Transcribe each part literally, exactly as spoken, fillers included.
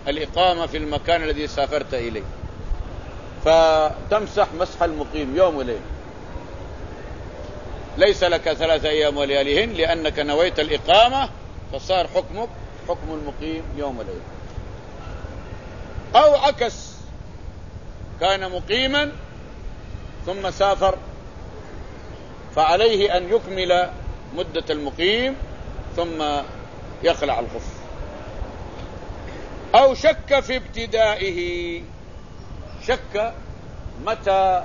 الإقامة في المكان الذي سافرت إليه، فتمسح مسح المقيم يوم وليلة، ليس لك ثلاثة أيام ولياليهن لأنك نويت الإقامة، فصار حكمك حكم المقيم يوم وليلة. أو عكس، كان مقيما ثم سافر، فعليه أن يكمل مدة المقيم ثم يخلع الخف. أو شك في ابتدائه، شك متى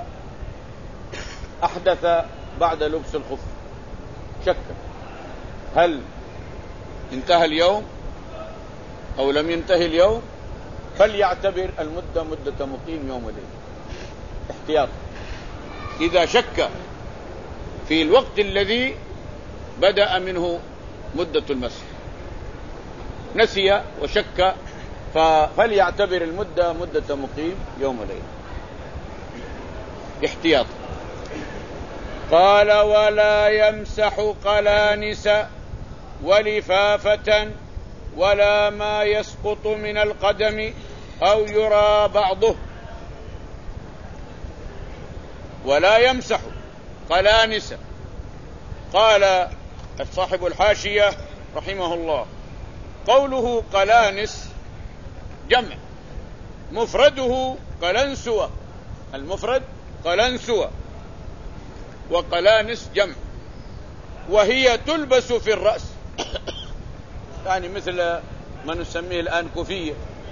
أحدث بعد لبس الخف، شك هل انتهى اليوم أو لم ينتهي اليوم، فليعتبر المدة مدة مقيم يوم وليلة احتياط. إذا شك في الوقت الذي بدأ منه مدة المسح، نسي وشك، فليعتبر المدة مدة مقيم يوم وليلة احتياط. قال: ولا يمسح قلانس ولفافة ولا ما يسقط من القدم أو يرى بعضه. ولا يمسح قلانس. قال صاحب الحاشية رحمه الله: قوله قلانس جمع، مفرده قلنسوة، المفرد قلنسوة، وقلانس جمع، وهي تلبس في الرأس يعني مثل ما نسميه الآن كوفية،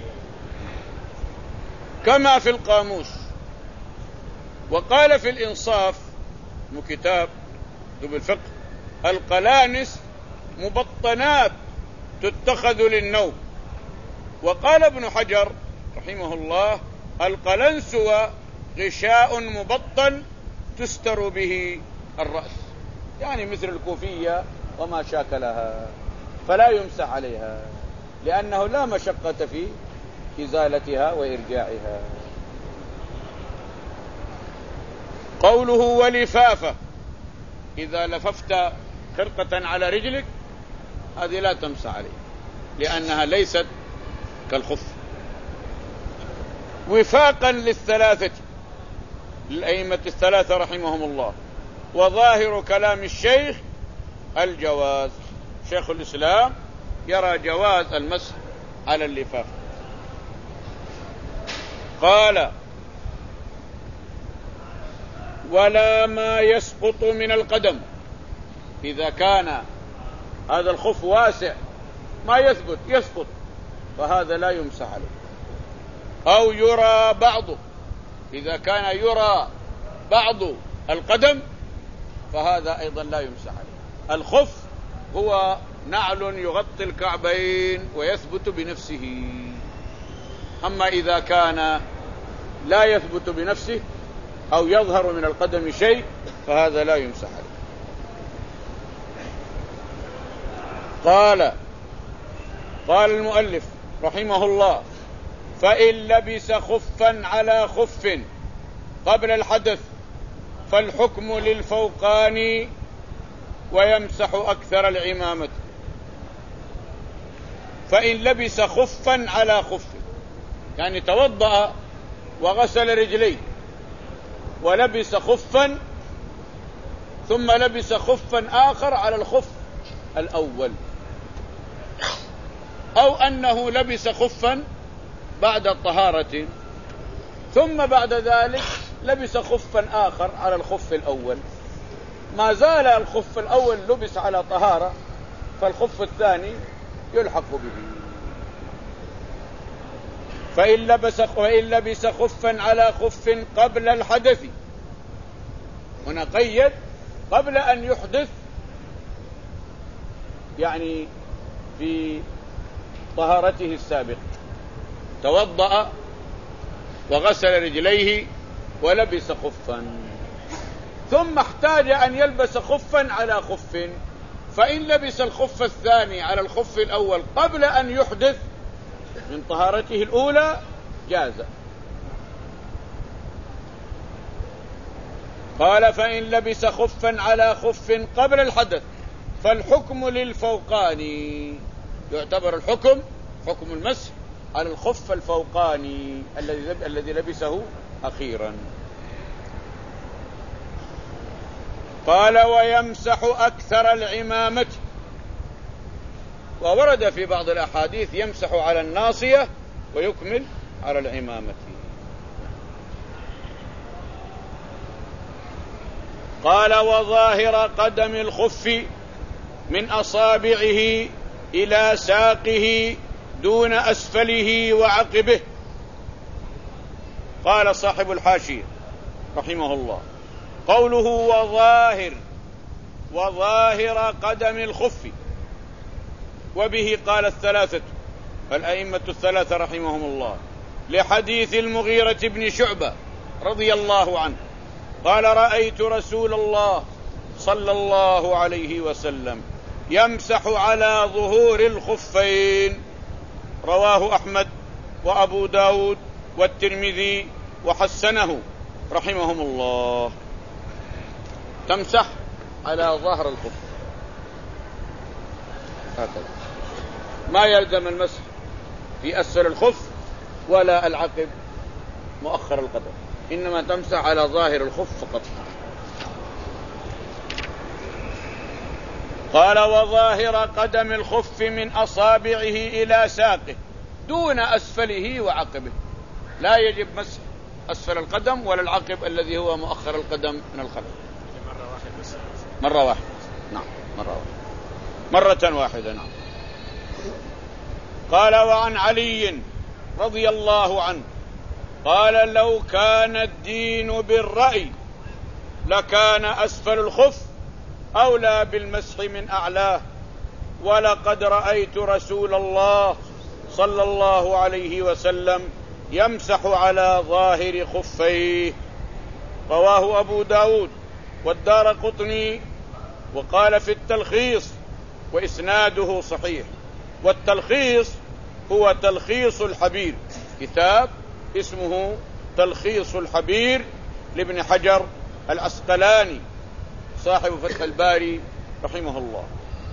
كما في القاموس. وقال في الإنصاف من كتاب كتب الفقه: القلانس مبطنات تتخذ للنوم. وقال ابن حجر رحمه الله: القلنسوة غشاء مبطن تستر به الرأس، يعني مثل الكوفية وما شاكلها، فلا يمسح عليها لأنه لا مشقة في إزالتها وإرجاعها. قوله ولفافة: إذا لففت خرقة على رجلك هذه لا تمسح عليها لأنها ليست كالخف. وفاقا للثلاثة، للأئمة الثلاثة رحمهم الله. وظاهر كلام الشيخ الجواز، شيخ الإسلام يرى جواز المسح على اللفاف. قال: ولا ما يسقط من القدم، إذا كان هذا الخف واسع ما يثبت يسقط فهذا لا يمسح عليه. أو يرى بعضه، إذا كان يرى بعض القدم فهذا أيضا لا يمسح عليه. الخف هو نعل يغطي الكعبين ويثبت بنفسه، أما إذا كان لا يثبت بنفسه أو يظهر من القدم شيء فهذا لا يمسح عليه. قال قال المؤلف رحمه الله: فإن لبس خفا على خف قبل الحدث فالحكم للفوقاني ويمسح أكثر العمامة. فإن لبس خفا على خف، يعني توضأ وغسل رجليه ولبس خفا ثم لبس خفا آخر على الخف الأول، أو أنه لبس خفا بعد الطهارة ثم بعد ذلك لبس خفا آخر على الخف الأول، ما زال الخف الأول لبس على طهارة فالخف الثاني يلحق به. فإن لبس وإن لبس خفا على خف قبل الحدث، هنا قيد قبل أن يحدث، يعني في طهارته السابقة توضأ وغسل رجليه ولبس خفا ثم احتاج أن يلبس خفا على خف، فإن لبس الخف الثاني على الخف الأول قبل أن يحدث من طهارته الأولى جاز. قال: فإن لبس خفا على خف قبل الحدث فالحكم للفوقاني، يعتبر الحكم حكم المسح على الخف الفوقاني الذي الذي لبسه أخيرا. قال ويمسح أكثر العمامة، وورد في بعض الأحاديث يمسح على الناصية ويكمل على العمامة. قال وظاهر قدم الخف من أصابعه إلى ساقه دون أسفله وعقبه. قال صاحب الحاشية رحمه الله قوله وظاهر وظاهر قدم الخف، وبه قال الثلاثة الأئمة الثلاثة رحمهم الله، لحديث المغيرة بن شعبة رضي الله عنه قال رأيت رسول الله صلى الله عليه وسلم يمسح على ظهور الخفين. رواه أحمد وأبو داود والترمذي وحسنه رحمهم الله. تمسح على ظهر الخف هكذا، ما يلزم المسح في أسفل الخف ولا العقب مؤخر القدم، إنما تمسح على ظاهر الخف فقط. قال وظاهر قدم الخف من أصابعه إلى ساقه دون أسفله وعقبه، لا يجب مسح أسفل القدم ولا العقب الذي هو مؤخر القدم من الخلف. مرة واحدة بس. مرة واحدة نعم، مرة واحدة مرة واحدة نعم. قال وعن علي رضي الله عنه قال لو كان الدين بالرأي لكان أسفل الخف أولى بالمسح من أعلاه، ولقد رأيت رسول الله صلى الله عليه وسلم يمسح على ظاهر خفيه. رواه أبو داود والدارقطني وقال في التلخيص وإسناده صحيح. والتلخيص هو تلخيص الحبير، كتاب اسمه تلخيص الحبير لابن حجر العسقلاني صاحب فتح الباري رحمه الله.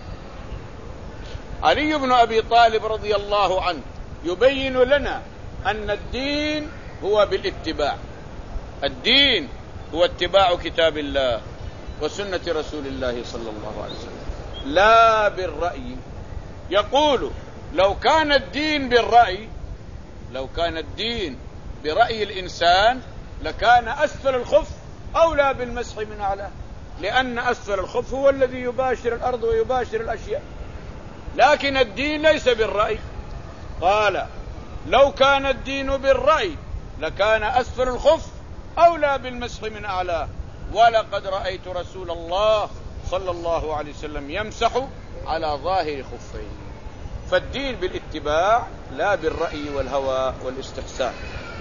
علي بن أبي طالب رضي الله عنه يبين لنا أن الدين هو بالاتباع، الدين هو اتباع كتاب الله وسنة رسول الله صلى الله عليه وسلم لا بالرأي. يقول لو كان الدين بالرأي لو كان الدين برأي الإنسان لكان أسفل الخف أولى بالمسح من أعلاه، لأن أسفل الخف هو الذي يباشر الأرض ويباشر الأشياء، لكن الدين ليس بالرأي. قال لو كان الدين بالرأي لكان أسفل الخف أولى بالمسح من أعلاه، ولقد رأيت رسول الله صلى الله عليه وسلم يمسح على ظاهر خفيه. فالدين بالاتباع لا بالرأي والهوى والاستحسان.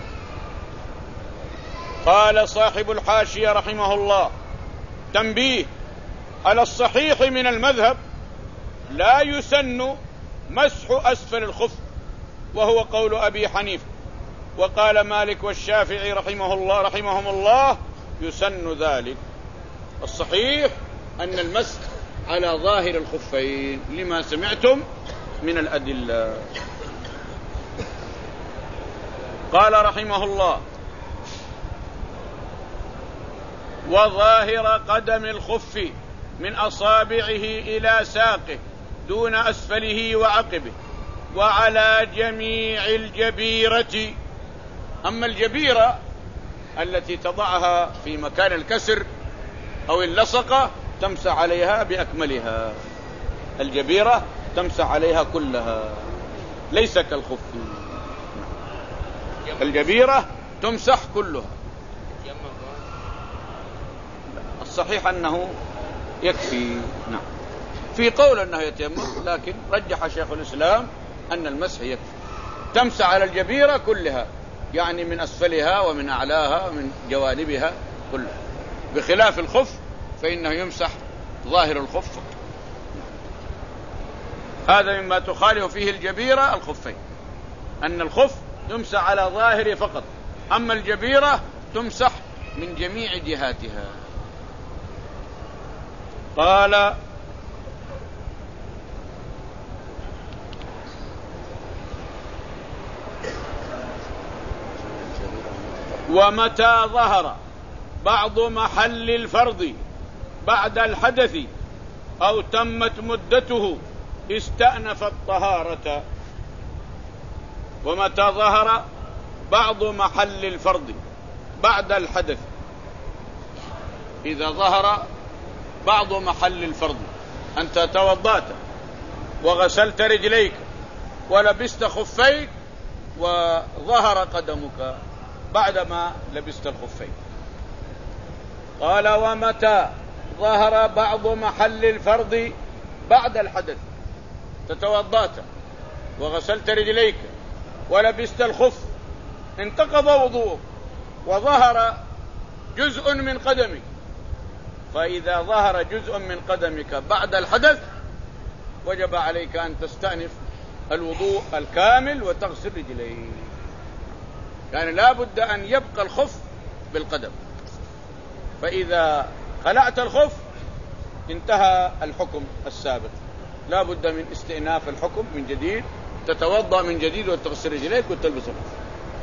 قال صاحب الحاشية رحمه الله تنبيه على الصحيح من المذهب لا يسن مسح أسفل الخف، وهو قول أبي حنيفة، وقال مالك والشافعي رحمه الله رحمهم الله يسن ذلك. الصحيح أن المسح على ظاهر الخفين لما سمعتم من الأدلة. قال رحمه الله وظاهر قدم الخف من أصابعه إلى ساقه دون أسفله وعقبه وعلى جميع الجبيرة. أما الجبيرة التي تضعها في مكان الكسر أو اللصقة تمسح عليها بأكملها، الجبيرة تمسح عليها كلها ليس كالخف، الجبيرة تمسح كلها. الصحيح أنه يكفي. نعم، في قول أنه يتيمم، لكن رجح شيخ الإسلام أن المسح يكفي، تمسح على الجبيرة كلها، يعني من أسفلها ومن أعلاها ومن جوانبها كلها، بخلاف الخف فإنه يمسح ظاهر الخف. هذا مما تخالف فيه الجبيرة الخفين، أن الخف يمسح على ظاهره فقط، أما الجبيرة تمسح من جميع جهاتها. قال ومتى ظهر بعض محل الفرض بعد الحدث أو تمت مدته استأنف الطهارة. ومتى ظهر بعض محل الفرض بعد الحدث، إذا ظهر بعض محل الفرض، أنت توضأت وغسلت رجليك ولبست خفيك وظهر قدمك بعدما لبست الخفين. قال ومتى ظهر بعض محل الفرض بعد الحدث، تتوضأت وغسلت رجليك ولبست الخف، انتقض وضوءك وظهر جزء من قدمك، فإذا ظهر جزء من قدمك بعد الحدث وجب عليك أن تستأنف الوضوء الكامل وتغسل رجليك، يعني لا بد أن يبقى الخف بالقدم، فإذا خلعت الخف انتهى الحكم السابق، لا بد من استئناف الحكم من جديد، تتوضأ من جديد وتغسل رجليك وتلبس الخف.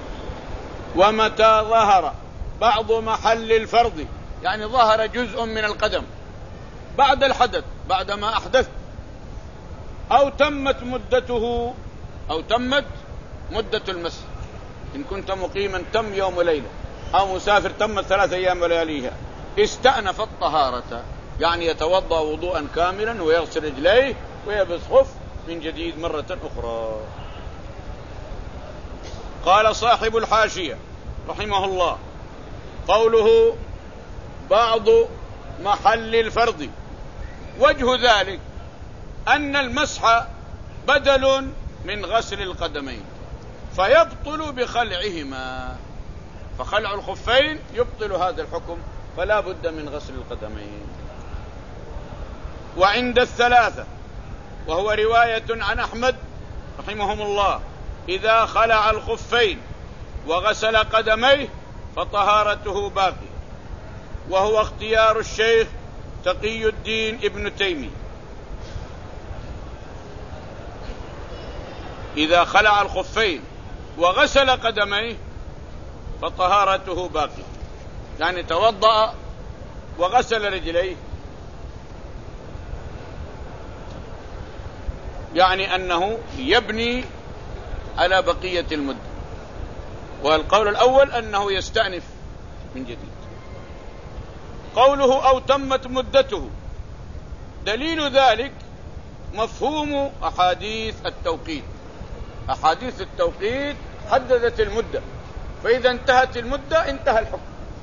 ومتى ظهر بعض محل الفرض، يعني ظهر جزء من القدم بعد الحدث بعدما أحدثت، أو تمت مدته أو تمت مدة المسح، إن كنت مقيما تم يوم وليلة، أو مسافر تمت ثلاث أيام ولياليها، استأنف الطهارة، يعني يتوضأ وضوءا كاملا ويغسل رجليه ويلبس خف من جديد مرة أخرى. قال صاحب الحاشية رحمه الله: قوله بعض محل الفرض، وجه ذلك أن المسح بدل من غسل القدمين فيبطل بخلعهما، فخلع الخفين يبطل هذا الحكم، فلا بد من غسل القدمين. وعند الثلاثة، وهو رواية عن أحمد رحمهم الله، إذا خلع الخفين وغسل قدميه فطهارته باقي، وهو اختيار الشيخ تقي الدين ابن تيمية. إذا خلع الخفين وغسل قدميه فطهارته باقي، يعني توضأ وغسل رجليه، يعني أنه يبني على بقية المدة. والقول الأول أنه يستأنف من جديد. قوله أو تمت مدته، دليل ذلك مفهوم أحاديث التوقيت. أحاديث التوقيت حددت المدة، فإذا انتهت المدة انتهى الحكم.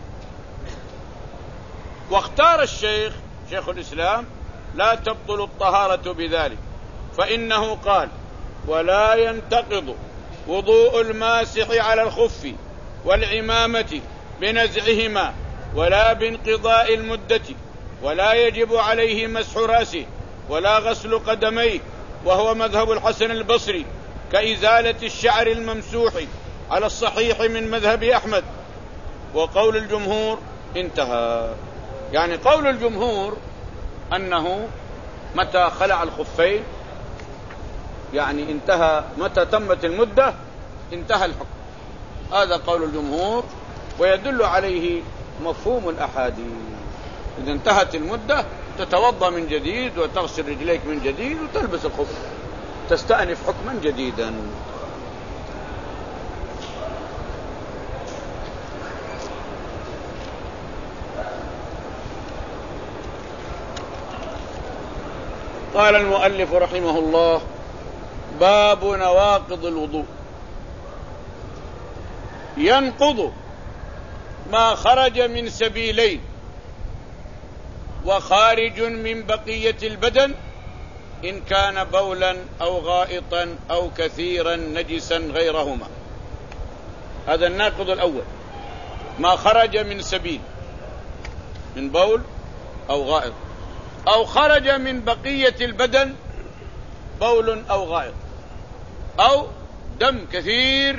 واختار الشيخ شيخ الإسلام لا تبطل الطهارة بذلك، فإنه قال: ولا ينتقض وضوء الماسح على الخف والعمامة بنزعهما ولا بانقضاء المدة، ولا يجب عليه مسح رأسه ولا غسل قدميه، وهو مذهب الحسن البصري، كإزالة الشعر الممسوح على الصحيح من مذهب أحمد. وقول الجمهور انتهى، يعني قول الجمهور أنه متى خلع الخفين يعني انتهى، متى تمت المدة انتهى الحكم، هذا قول الجمهور، ويدل عليه مفهوم الأحاديث. إذا انتهت المدة تتوضأ من جديد وتغسل رجليك من جديد وتلبس الخف، تستأنف حكما جديدا. قال المؤلف رحمه الله: باب نواقض الوضوء. ينقض ما خرج من سبيلين وخارج من بقية البدن، إن كان بولا أو غائطا أو كثيرا نجسا غيرهما. هذا الناقض الأول، ما خرج من سبيل، من بول أو غائط، أو خرج من بقية البدن بول أو غائط أو دم كثير،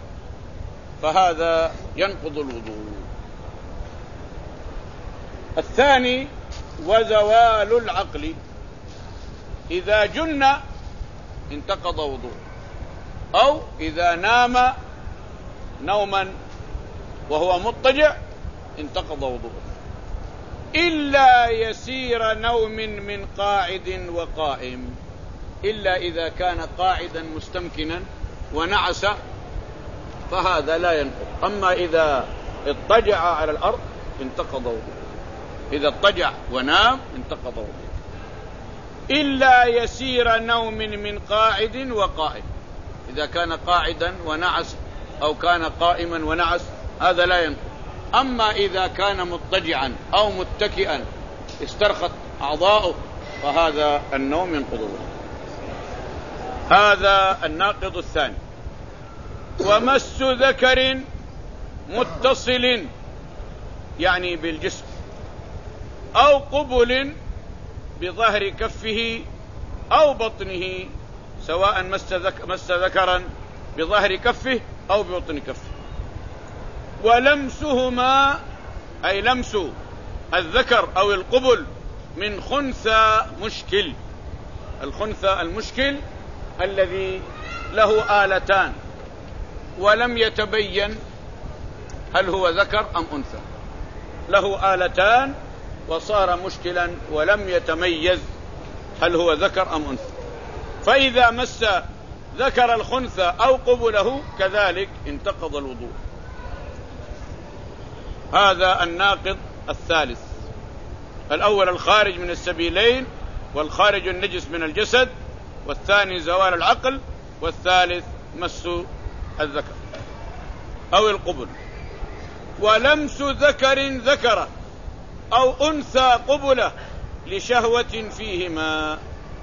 فهذا ينقض الوضوء. الثاني وزوال العقل، إذا جن انتقض وضوء، أو إذا نام نوما وهو مضطجع انتقض وضوءه، إلا يسير نوم من قاعد وقائم، إلا إذا كان قاعدا مستمكنا ونعس فهذا لا ينقض. أما إذا اضطجع على الأرض انتقض وضوءه، إذا اضطجع ونام انتقض وضوءه، إلا يسير نوم من قاعد وقائم. إذا كان قاعدا ونعس أو كان قائما ونعس هذا لا ينقض. أما إذا كان مضطجعا أو متكئا استرخت أعضاؤه فهذا النوم ينقض وضوءه. هذا الناقض الثاني. ومس ذكر متصل يعني بالجسم أو قبل بظهر كفه أو بطنه، سواء مس, ذك مس ذكرا بظهر كفه أو ببطن كفه. ولمسهما أي لمس الذكر أو القبل من خنثى مشكل. الخنثى المشكل الذي له آلتان ولم يتبين هل هو ذكر أم أنثى، له آلتان وصار مشكلا ولم يتميز هل هو ذكر أم أنثى، فإذا مس ذكر الخنثى أو قبله كذلك انتقض الوضوء. هذا الناقض الثالث. الأول الخارج من السبيلين، والخارج النجس من الجسد، والثاني زوال العقل، والثالث مس الذكر أو القبل. ولمس ذكر ذكره أو أنثى قبله لشهوة فيهما.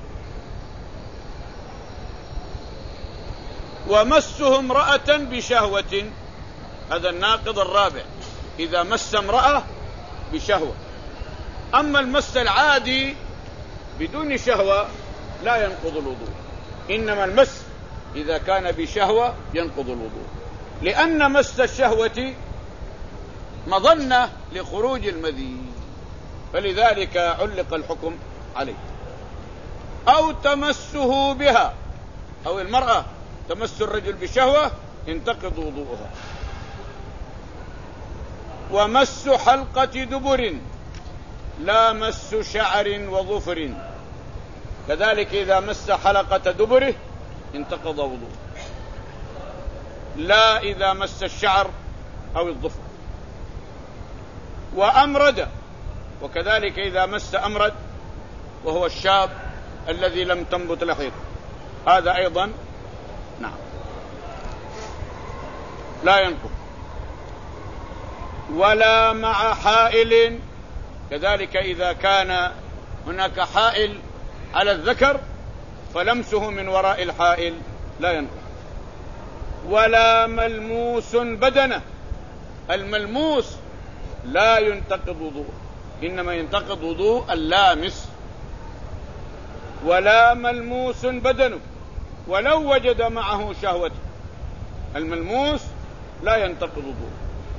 ومسه امرأة بشهوة، هذا الناقض الرابع، إذا مس امرأة بشهوة. أما المس العادي بدون شهوة لا ينقض الوضوء، إنما المس إذا كان بشهوة ينقض الوضوء، لأن مس الشهوة مظنة لخروج المذي، فلذلك علق الحكم عليه. أو تمسه بها، أو المرأة تمس الرجل بشهوة ينتقض وضوءها. ومس حلقة دبر لا مس شعر وظفر، كذلك إذا مس حلقة دبره انتقض وضوءه، لا إذا مس الشعر أو الظفر. وأمرد، وكذلك إذا مس أمرد وهو الشاب الذي لم تنبت لحيته هذا أيضا نعم لا ينقض. ولا مع حائل، كذلك إذا كان هناك حائل على الذكر فلمسه من وراء الحائل لا ينقض. ولا ملموس بدنه، الملموس لا ينتقض وضوءه، إنما ينتقض وضوء اللامس. ولا ملموس بدنه ولو وجد معه شهوة، الملموس لا ينتقض وضوءه.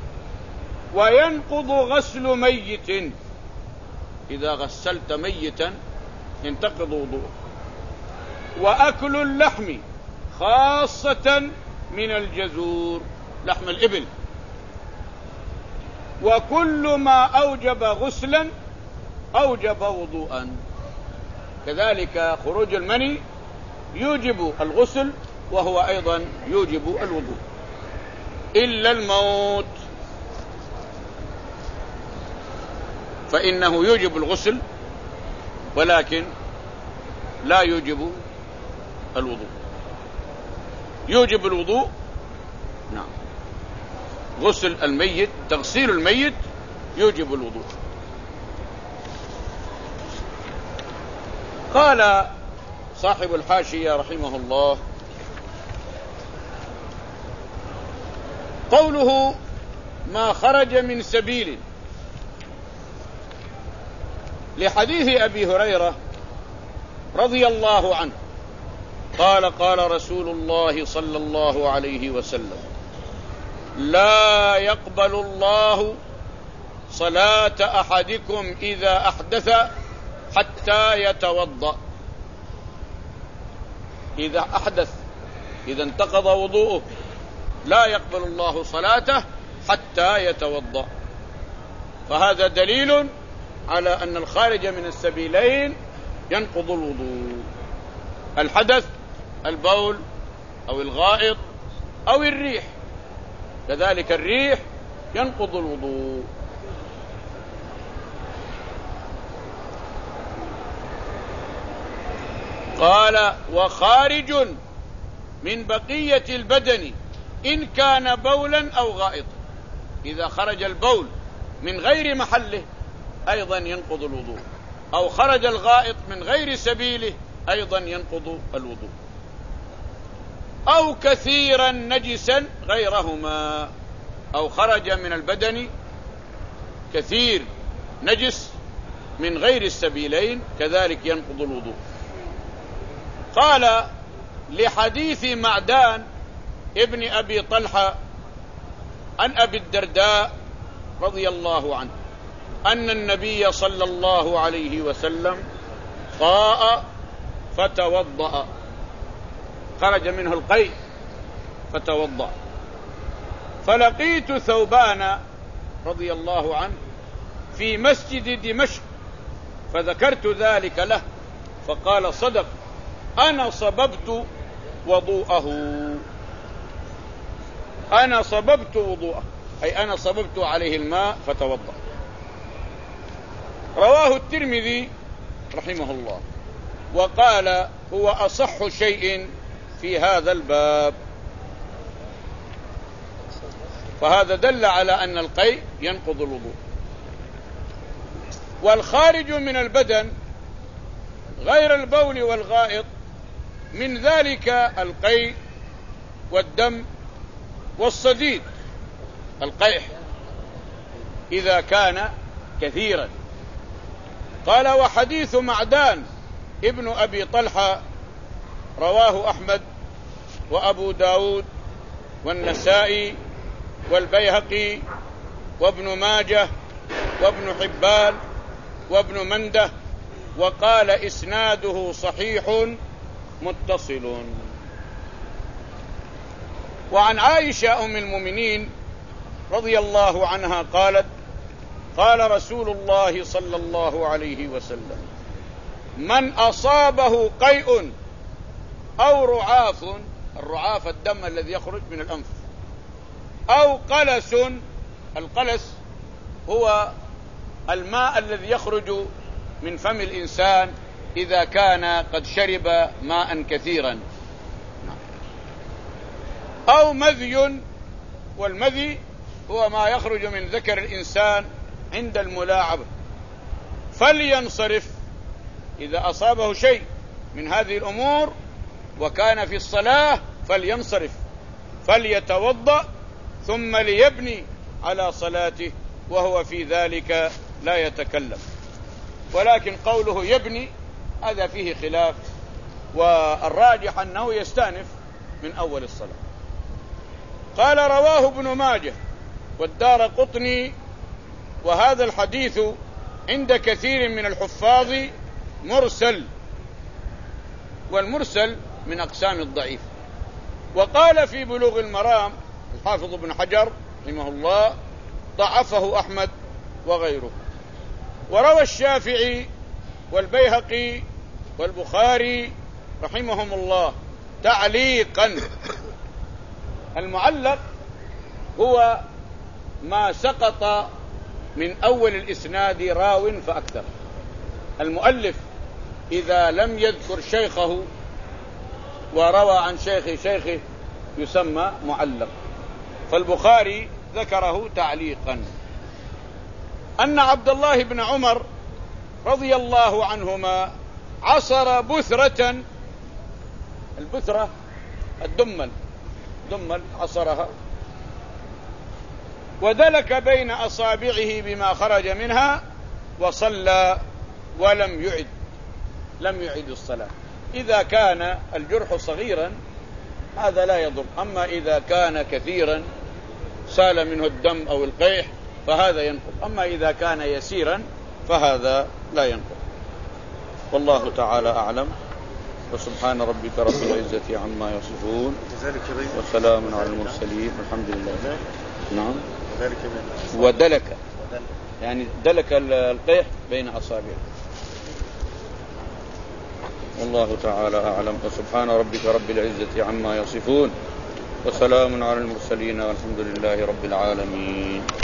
وينقض غسل ميت، إذا غسلت ميتا ينتقض وضوءه. وأكل اللحم خاصة من الجزور، لحم الإبل. وكل ما أوجب غسلا أوجب وضوءا، كذلك خروج المني يوجب الغسل وهو أيضا يوجب الوضوء، إلا الموت فإنه يوجب الغسل ولكن لا يوجب الوضوء. يوجب الوضوء نعم، غسل الميت، تغسيل الميت يوجب الوضوء. قال صاحب الحاشية رحمه الله: قوله ما خرج من سبيل، لحديث أبي هريرة رضي الله عنه قال قال رسول الله صلى الله عليه وسلم: لا يقبل الله صلاة أحدكم إذا أحدث حتى يتوضأ. إذا أحدث، إذا انتقض وضوءه لا يقبل الله صلاته حتى يتوضأ. فهذا دليل على أن الخارج من السبيلين ينقض الوضوء: الحدث، البول أو الغائط أو الريح، كذلك الريح ينقض الوضوء. قال: وخارج من بقية البدن إن كان بولا أو غائطا. إذا خرج البول من غير محله أيضا ينقض الوضوء، أو خرج الغائط من غير سبيله أيضا ينقض الوضوء، أو كثيرا نجسا غيرهما، أو خرج من البدن كثير نجس من غير السبيلين كذلك ينقض الوضوء. قال: لحديث معدان ابن أبي طلحة عن أبي الدرداء رضي الله عنه أن النبي صلى الله عليه وسلم قاء فتوضأ، خرج منه القيء فتوضأ، فلقيت ثوبان رضي الله عنه في مسجد دمشق فذكرت ذلك له فقال: صدق، أنا صببت وضوءه، أنا صببت وضوءه، أي أنا صببت عليه الماء فتوضأ. رواه الترمذي رحمه الله وقال: هو أصح شيء في هذا الباب. فهذا دل على أن القيء ينقض الوضوء. والخارج من البدن غير البول والغائط من ذلك القيء والدم والصديد. القيح إذا كان كثيرا. قال: وحديث معدان ابن أبي طلحة رواه أحمد وأبو داود والنسائي والبيهقي وابن ماجه وابن حبان وابن منده، وقال: إسناده صحيح متصل. وعن عائشة أم المؤمنين رضي الله عنها قالت: قال رسول الله صلى الله عليه وسلم: من أصابه قيء أو رعاف، الرعاف الدم الذي يخرج من الأنف، أو قلس، القلس هو الماء الذي يخرج من فم الإنسان إذا كان قد شرب ماء كثيرا، أو مذي، والمذي هو ما يخرج من ذكر الإنسان عند الملاعبة، فلينصرف. إذا أصابه شيء من هذه الأمور وكان في الصلاة فلينصرف، فليتوضأ ثم ليبني على صلاته، وهو في ذلك لا يتكلم. ولكن قوله يبني هذا فيه خلاف، والراجح أنه يستأنف من أول الصلاة. قال: رواه ابن ماجه والدارقطني، وهذا الحديث عند كثير من الحفاظ مرسل، والمرسل من أقسام الضعيف. وقال في بلوغ المرام الحافظ ابن حجر رحمه الله: ضعفه أحمد وغيره. وروى الشافعي والبيهقي والبخاري رحمهم الله تعليقا. المعلق هو ما سقط من أول الإسناد راو فأكثر. المؤلف إذا لم يذكر شيخه وروى عن شيخ شيخه يسمى معلق. فالبخاري ذكره تعليقا. أن عبد الله بن عمر رضي الله عنهما عصر بثرة، البثرة الدمل، دمل عصرها، ودلك بين أصابعه بما خرج منها وصلى ولم يعد، لم يعد الصلاة. إذا كان الجرح صغيرا هذا لا يضر، أما إذا كان كثيرا سال منه الدم أو القيح فهذا ينقض، أما إذا كان يسيرا فهذا لا ينقض. والله تعالى أعلم. وسبحان ربك رب العزة عما يصفون وسلام على المرسلين والحمد لله. نعم. ودلك يعني دلك القيح بين أصابعه. والله تعالى أعلم. وسبحان ربك رب العزة عما يصفون وسلام على المرسلين والحمد لله رب العالمين.